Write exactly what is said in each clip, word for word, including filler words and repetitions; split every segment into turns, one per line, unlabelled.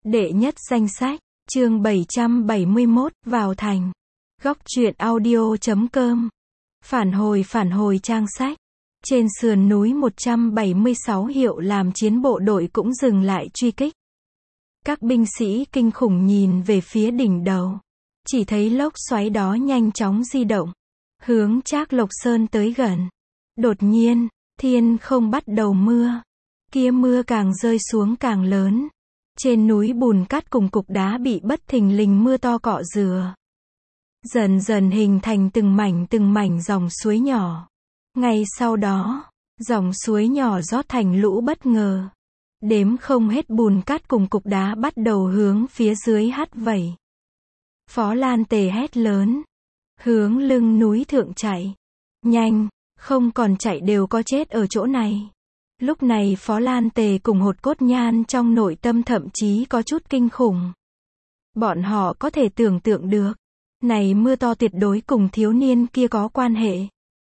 Đệ nhất danh sách, chương bảy trăm bảy mươi mốt, vào thành. Góc truyện audio chấm com. Phản hồi phản hồi trang sách. Trên sườn núi một trăm bảy mươi sáu hiệu làm chiến bộ đội cũng dừng lại truy kích. Các binh sĩ kinh khủng nhìn về phía đỉnh đầu. Chỉ thấy lốc xoáy đó nhanh chóng di động. Hướng Trác Lộc Sơn tới gần. Đột nhiên, thiên không bắt đầu mưa. Kia mưa càng rơi xuống càng lớn. Trên núi bùn cát cùng cục đá bị bất thình lình mưa to cọ rửa. Dần dần hình thành từng mảnh từng mảnh dòng suối nhỏ. Ngay sau đó, dòng suối nhỏ rót thành lũ bất ngờ. Đếm không hết bùn cát cùng cục đá bắt đầu hướng phía dưới hắt vẩy. Phó Lan Tề hét lớn. Hướng lưng núi thượng chạy. Nhanh, không còn chạy đều có chết ở chỗ này. Lúc này Phó Lan Tề cùng Hột Cốt Nhan trong nội tâm thậm chí có chút kinh khủng. Bọn họ có thể tưởng tượng được. Này mưa to tuyệt đối cùng thiếu niên kia có quan hệ.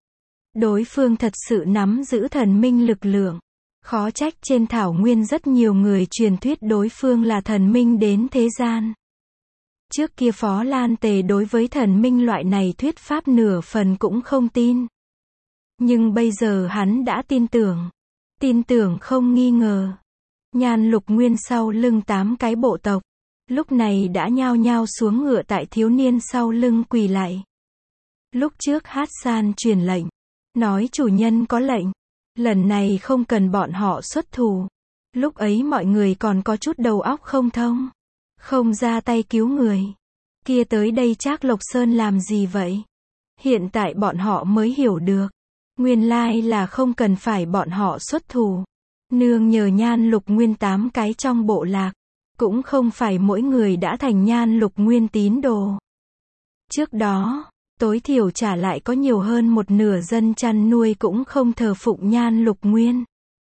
Đối phương thật sự nắm giữ thần minh lực lượng. Khó trách trên thảo nguyên rất nhiều người truyền thuyết đối phương là thần minh đến thế gian. Trước kia Phó Lan Tề đối với thần minh loại này thuyết pháp nửa phần cũng không tin. Nhưng bây giờ hắn đã tin tưởng. Tin tưởng không nghi ngờ. Nhan Lục Nguyên sau lưng tám cái bộ tộc. Lúc này đã nhao nhao xuống ngựa tại thiếu niên sau lưng quỳ lại. Lúc trước Hát San truyền lệnh. Nói chủ nhân có lệnh. Lần này không cần bọn họ xuất thủ. Lúc ấy mọi người còn có chút đầu óc không thông. Không ra tay cứu người. Kia tới đây Trác Lộc Sơn làm gì vậy? Hiện tại bọn họ mới hiểu được. Nguyên lai là không cần phải bọn họ xuất thủ. Nương nhờ Nhan Lục Nguyên tám cái trong bộ lạc. Cũng không phải mỗi người đã thành Nhan Lục Nguyên tín đồ. Trước đó, tối thiểu trả lại có nhiều hơn một nửa dân chăn nuôi cũng không thờ phụng Nhan Lục Nguyên.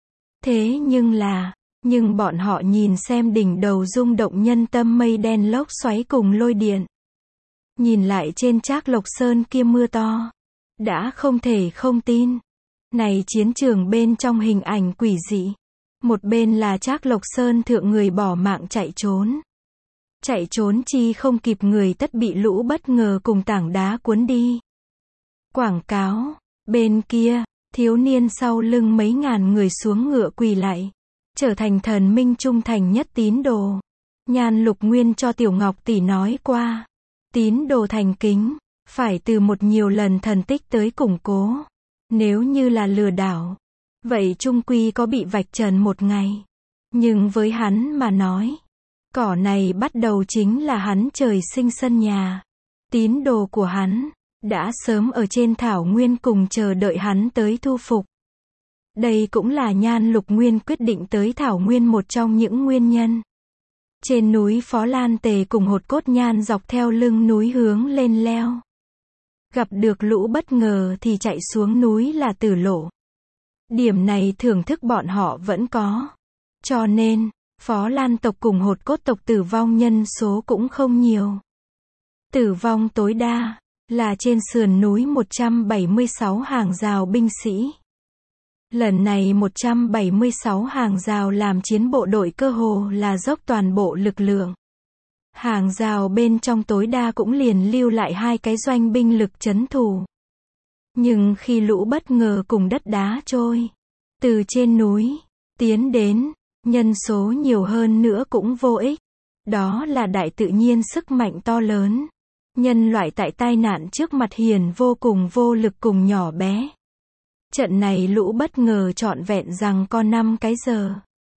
Thế nhưng là, nhưng bọn họ nhìn xem đỉnh đầu rung động nhân tâm mây đen lốc xoáy cùng lôi điện. Nhìn lại trên Trác Lộc Sơn kia mưa to. Đã không thể không tin. Này chiến trường bên trong hình ảnh quỷ dị. Một bên là Trác Lộc Sơn thượng người bỏ mạng chạy trốn. Chạy trốn chi không kịp người tất bị lũ bất ngờ cùng tảng đá cuốn đi. Quảng cáo. Bên kia, thiếu niên sau lưng mấy ngàn người xuống ngựa quỳ lại. Trở thành thần minh trung thành nhất tín đồ. Nhan Lục Nguyên cho Tiểu Ngọc tỷ nói qua. Tín đồ thành kính. Phải từ một nhiều lần thần tích tới củng cố. Nếu như là lừa đảo. Vậy chung quy có bị vạch trần một ngày. Nhưng với hắn mà nói. Cỏ này bắt đầu chính là hắn trời sinh sân nhà. Tín đồ của hắn. Đã sớm ở trên thảo nguyên cùng chờ đợi hắn tới thu phục. Đây cũng là Nhan Lục Nguyên quyết định tới thảo nguyên một trong những nguyên nhân. Trên núi Phó Lan Tề cùng Hột Cốt Nhan dọc theo lưng núi hướng lên leo. Gặp được lũ bất ngờ thì chạy xuống núi là tử lộ. Điểm này thưởng thức bọn họ vẫn có. Cho nên, Phó Lan tộc cùng Hột Cốt tộc tử vong nhân số cũng không nhiều. Tử vong tối đa, là trên sườn núi một trăm bảy mươi sáu hàng rào binh sĩ. Lần này một trăm bảy mươi sáu hàng rào làm chiến bộ đội cơ hồ là dốc toàn bộ lực lượng. Hàng rào bên trong tối đa cũng liền lưu lại hai cái doanh binh lực trấn thủ. Nhưng khi lũ bất ngờ cùng đất đá trôi, từ trên núi, tiến đến, nhân số nhiều hơn nữa cũng vô ích. Đó là đại tự nhiên sức mạnh to lớn. Nhân loại tại tai nạn trước mặt hiền vô cùng vô lực cùng nhỏ bé. Trận này lũ bất ngờ trọn vẹn rằng có năm cái giờ.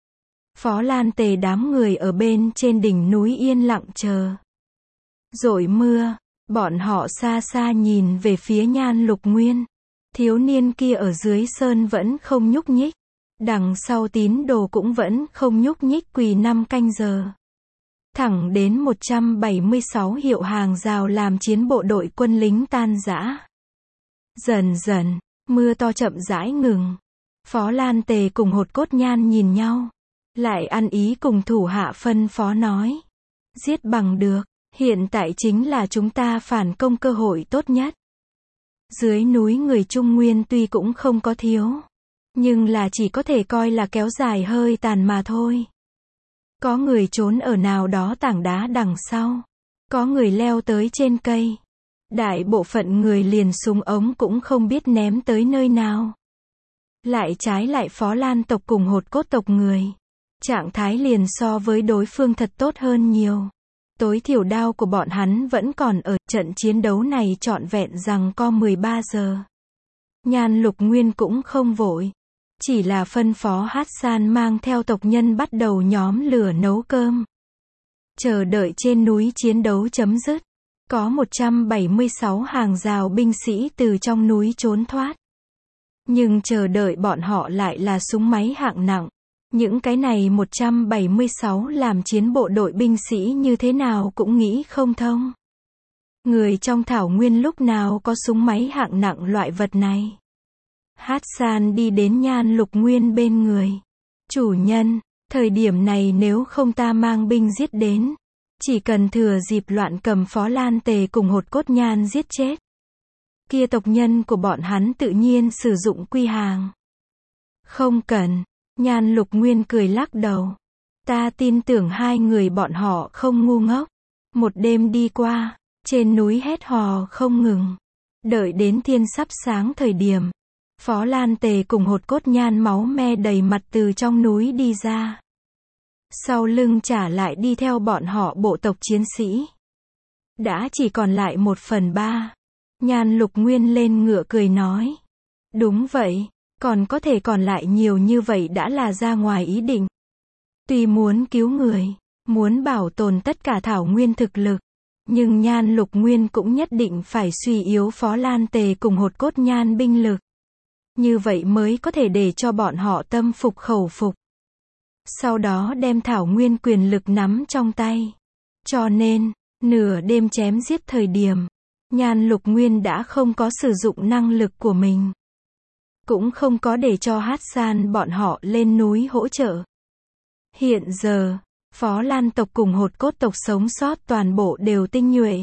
Phó Lan Tề đám người ở bên trên đỉnh núi yên lặng chờ. Rội mưa, bọn họ xa xa nhìn về phía Nhan Lục Nguyên. Thiếu niên kia ở dưới sơn vẫn không nhúc nhích. Đằng sau tín đồ cũng vẫn không nhúc nhích quỳ năm canh giờ. Thẳng đến một trăm bảy mươi sáu hiệu hàng rào làm chiến bộ đội quân lính tan rã. Dần dần, mưa to chậm rãi ngừng. Phó Lan Tề cùng Hột Cốt Nhan nhìn nhau. Lại ăn ý cùng thủ hạ phân phó nói. Giết bằng được, hiện tại chính là chúng ta phản công cơ hội tốt nhất. Dưới núi người Trung Nguyên tuy cũng không có thiếu. Nhưng là chỉ có thể coi là kéo dài hơi tàn mà thôi. Có người trốn ở nào đó tảng đá đằng sau. Có người leo tới trên cây. Đại bộ phận người liền súng ống cũng không biết ném tới nơi nào. Lại trái lại Phó Lan tộc cùng Hột Cốt tộc người. Trạng thái liền so với đối phương thật tốt hơn nhiều. Tối thiểu đao của bọn hắn vẫn còn ở, trận chiến đấu này trọn vẹn rằng co mười ba giờ. Nhan Lục Nguyên cũng không vội. Chỉ là phân phó Hassan mang theo tộc nhân bắt đầu nhóm lửa nấu cơm. Chờ đợi trên núi chiến đấu chấm dứt. Có một trăm bảy mươi sáu hàng rào binh sĩ từ trong núi trốn thoát. Nhưng chờ đợi bọn họ lại là súng máy hạng nặng. Những cái này một trăm bảy mươi sáu làm chiến bộ đội binh sĩ như thế nào cũng nghĩ không thông. Người trong thảo nguyên lúc nào có súng máy hạng nặng loại vật này. Hassan đi đến Nhan Lục Nguyên bên người. Chủ nhân, thời điểm này nếu không ta mang binh giết đến. Chỉ cần thừa dịp loạn cầm Phó Lan Tề cùng Hột Cốt Nhan giết chết. Kia tộc nhân của bọn hắn tự nhiên sử dụng quy hàng. Không cần. Nhan Lục Nguyên cười lắc đầu. Ta tin tưởng hai người bọn họ không ngu ngốc. Một đêm đi qua, trên núi hét hò không ngừng. Đợi đến thiên sắp sáng thời điểm. Phó Lan Tề cùng Hột Cốt Nhan máu me đầy mặt từ trong núi đi ra. Sau lưng trả lại đi theo bọn họ bộ tộc chiến sĩ. Đã chỉ còn lại một phần ba. Nhan Lục Nguyên lên ngựa cười nói. Đúng vậy, còn có thể còn lại nhiều như vậy đã là ra ngoài ý định. Tuy muốn cứu người, muốn bảo tồn tất cả thảo nguyên thực lực. Nhưng Nhan Lục Nguyên cũng nhất định phải suy yếu Phó Lan Tề cùng Hột Cốt Nhan binh lực. Như vậy mới có thể để cho bọn họ tâm phục khẩu phục. Sau đó đem thảo nguyên quyền lực nắm trong tay. Cho nên, nửa đêm chém giết thời điểm, Nhan Lục Nguyên đã không có sử dụng năng lực của mình. Cũng không có để cho Hassan bọn họ lên núi hỗ trợ. Hiện giờ, Phó Lan tộc cùng Hột Cốt tộc sống sót toàn bộ đều tinh nhuệ.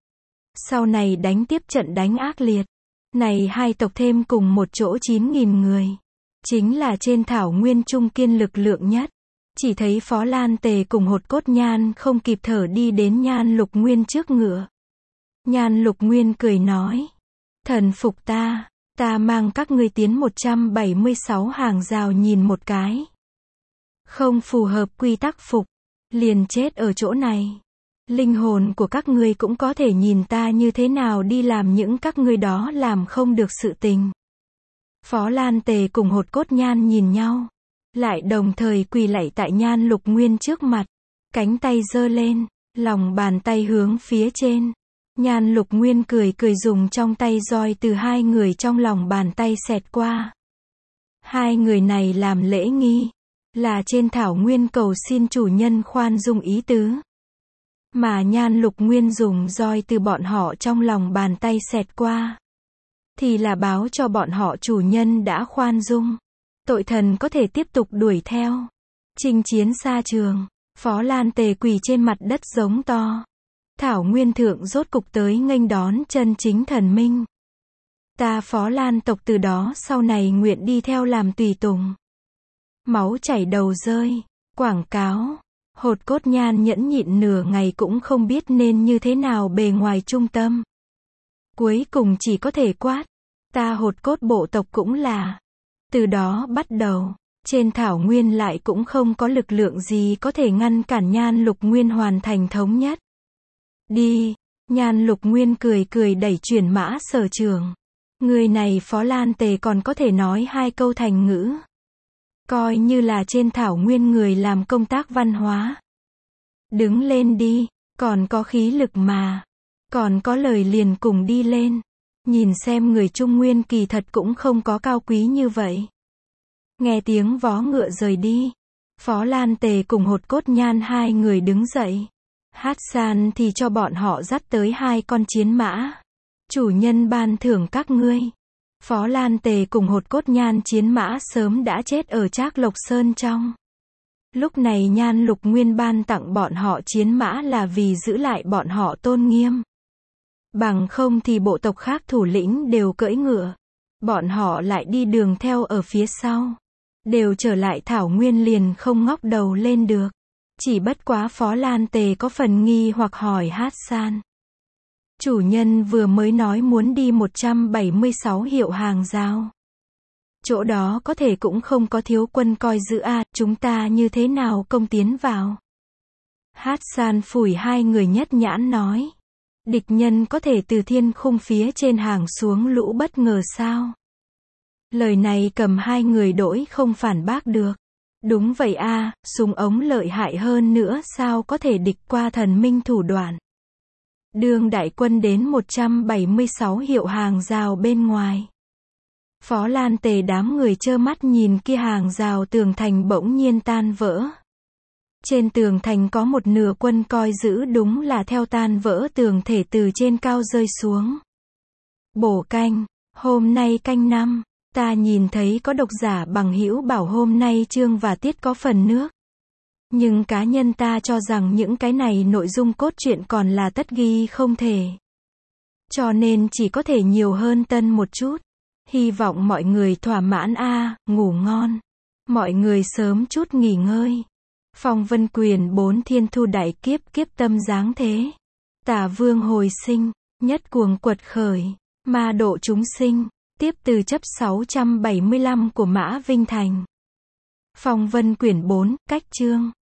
Sau này đánh tiếp trận đánh ác liệt. Này hai tộc thêm cùng một chỗ chín nghìn người. Chính là trên thảo nguyên trung kiên lực lượng nhất. Chỉ thấy Phó Lan Tề cùng Hột Cốt Nhan không kịp thở đi đến Nhan Lục Nguyên trước ngựa. Nhan Lục Nguyên cười nói. Thần phục ta, ta mang các ngươi tiến một trăm bảy mươi sáu hàng rào nhìn một cái. Không phù hợp quy tắc phục, liền chết ở chỗ này. Linh hồn của các ngươi cũng có thể nhìn ta như thế nào đi làm những các ngươi đó làm không được sự tình. Phó Lan Tề cùng Hột Cốt Nhan nhìn nhau. Lại đồng thời quỳ lạy tại Nhan Lục Nguyên trước mặt. Cánh tay giơ lên, lòng bàn tay hướng phía trên. Nhan Lục Nguyên cười cười dùng trong tay roi từ hai người trong lòng bàn tay xẹt qua. Hai người này làm lễ nghi. Là trên thảo nguyên cầu xin chủ nhân khoan dung ý tứ. Mà Nhan Lục Nguyên dùng roi từ bọn họ trong lòng bàn tay xẹt qua. Thì là báo cho bọn họ chủ nhân đã khoan dung. Tội thần có thể tiếp tục đuổi theo. Chinh chiến xa trường. Phó Lan Tề quỳ trên mặt đất giống to. Thảo nguyên thượng rốt cục tới nghênh đón chân chính thần minh. Ta Phó Lan tộc từ đó sau này nguyện đi theo làm tùy tùng. Máu chảy đầu rơi. Quảng cáo. Hột Cốt Nhan nhẫn nhịn nửa ngày cũng không biết nên như thế nào bề ngoài trung tâm. Cuối cùng chỉ có thể quát. Ta Hột Cốt bộ tộc cũng là. Từ đó bắt đầu, trên thảo nguyên lại cũng không có lực lượng gì có thể ngăn cản Nhan Lục Nguyên hoàn thành thống nhất. Đi, Nhan Lục Nguyên cười cười đẩy chuyển mã sở trường. Người này Phó Lan Tề còn có thể nói hai câu thành ngữ. Coi như là trên thảo nguyên người làm công tác văn hóa. Đứng lên đi, còn có khí lực mà. Còn có lời liền cùng đi lên. Nhìn xem người Trung Nguyên kỳ thật cũng không có cao quý như vậy. Nghe tiếng vó ngựa rời đi. Phó Lan Tề cùng Hột Cốt Nhan hai người đứng dậy. Hassan thì cho bọn họ dắt tới hai con chiến mã. Chủ nhân ban thưởng các ngươi. Phó Lan Tề cùng Hột Cốt Nhan chiến mã sớm đã chết ở Trác Lộc Sơn trong. Lúc này Nhan Lục Nguyên ban tặng bọn họ chiến mã là vì giữ lại bọn họ tôn nghiêm. Bằng không thì bộ tộc khác thủ lĩnh đều cưỡi ngựa. Bọn họ lại đi đường theo ở phía sau. Đều trở lại thảo nguyên liền không ngóc đầu lên được. Chỉ bất quá Phó Lan Tề có phần nghi hoặc hỏi Hát San. Chủ nhân vừa mới nói muốn đi một trăm bảy mươi sáu hiệu hàng giao. Chỗ đó có thể cũng không có thiếu quân coi giữ a, chúng ta như thế nào công tiến vào? Hát San phủi hai người nhất nhãn nói. Địch nhân có thể từ thiên khung phía trên hàng xuống lũ bất ngờ sao? Lời này cầm hai người đổi không phản bác được. Đúng vậy a, súng ống lợi hại hơn nữa sao có thể địch qua thần minh thủ đoạn. Đường đại quân đến một trăm bảy mươi sáu hiệu hàng rào bên ngoài. Phó Lan Tề đám người trơ mắt nhìn kia hàng rào tường thành bỗng nhiên tan vỡ. Trên tường thành có một nửa quân coi giữ đúng là theo tan vỡ tường thể từ trên cao rơi xuống. Bổ canh, hôm nay canh năm, ta nhìn thấy có độc giả bằng hữu bảo hôm nay chương và tiết có phần nước. Nhưng cá nhân ta cho rằng những cái này nội dung cốt truyện còn là tất ghi không thể. Cho nên chỉ có thể nhiều hơn tân một chút. Hy vọng mọi người thỏa mãn a, ngủ ngon. Mọi người sớm chút nghỉ ngơi. Phong Vân Quyền bốn thiên thu đại kiếp kiếp tâm dáng thế. Tả vương hồi sinh, nhất cuồng quật khởi, ma độ chúng sinh. Tiếp từ chấp sáu trăm bảy mươi lăm của Mã Vinh Thành. Phong Vân Quyển bốn, cách chương.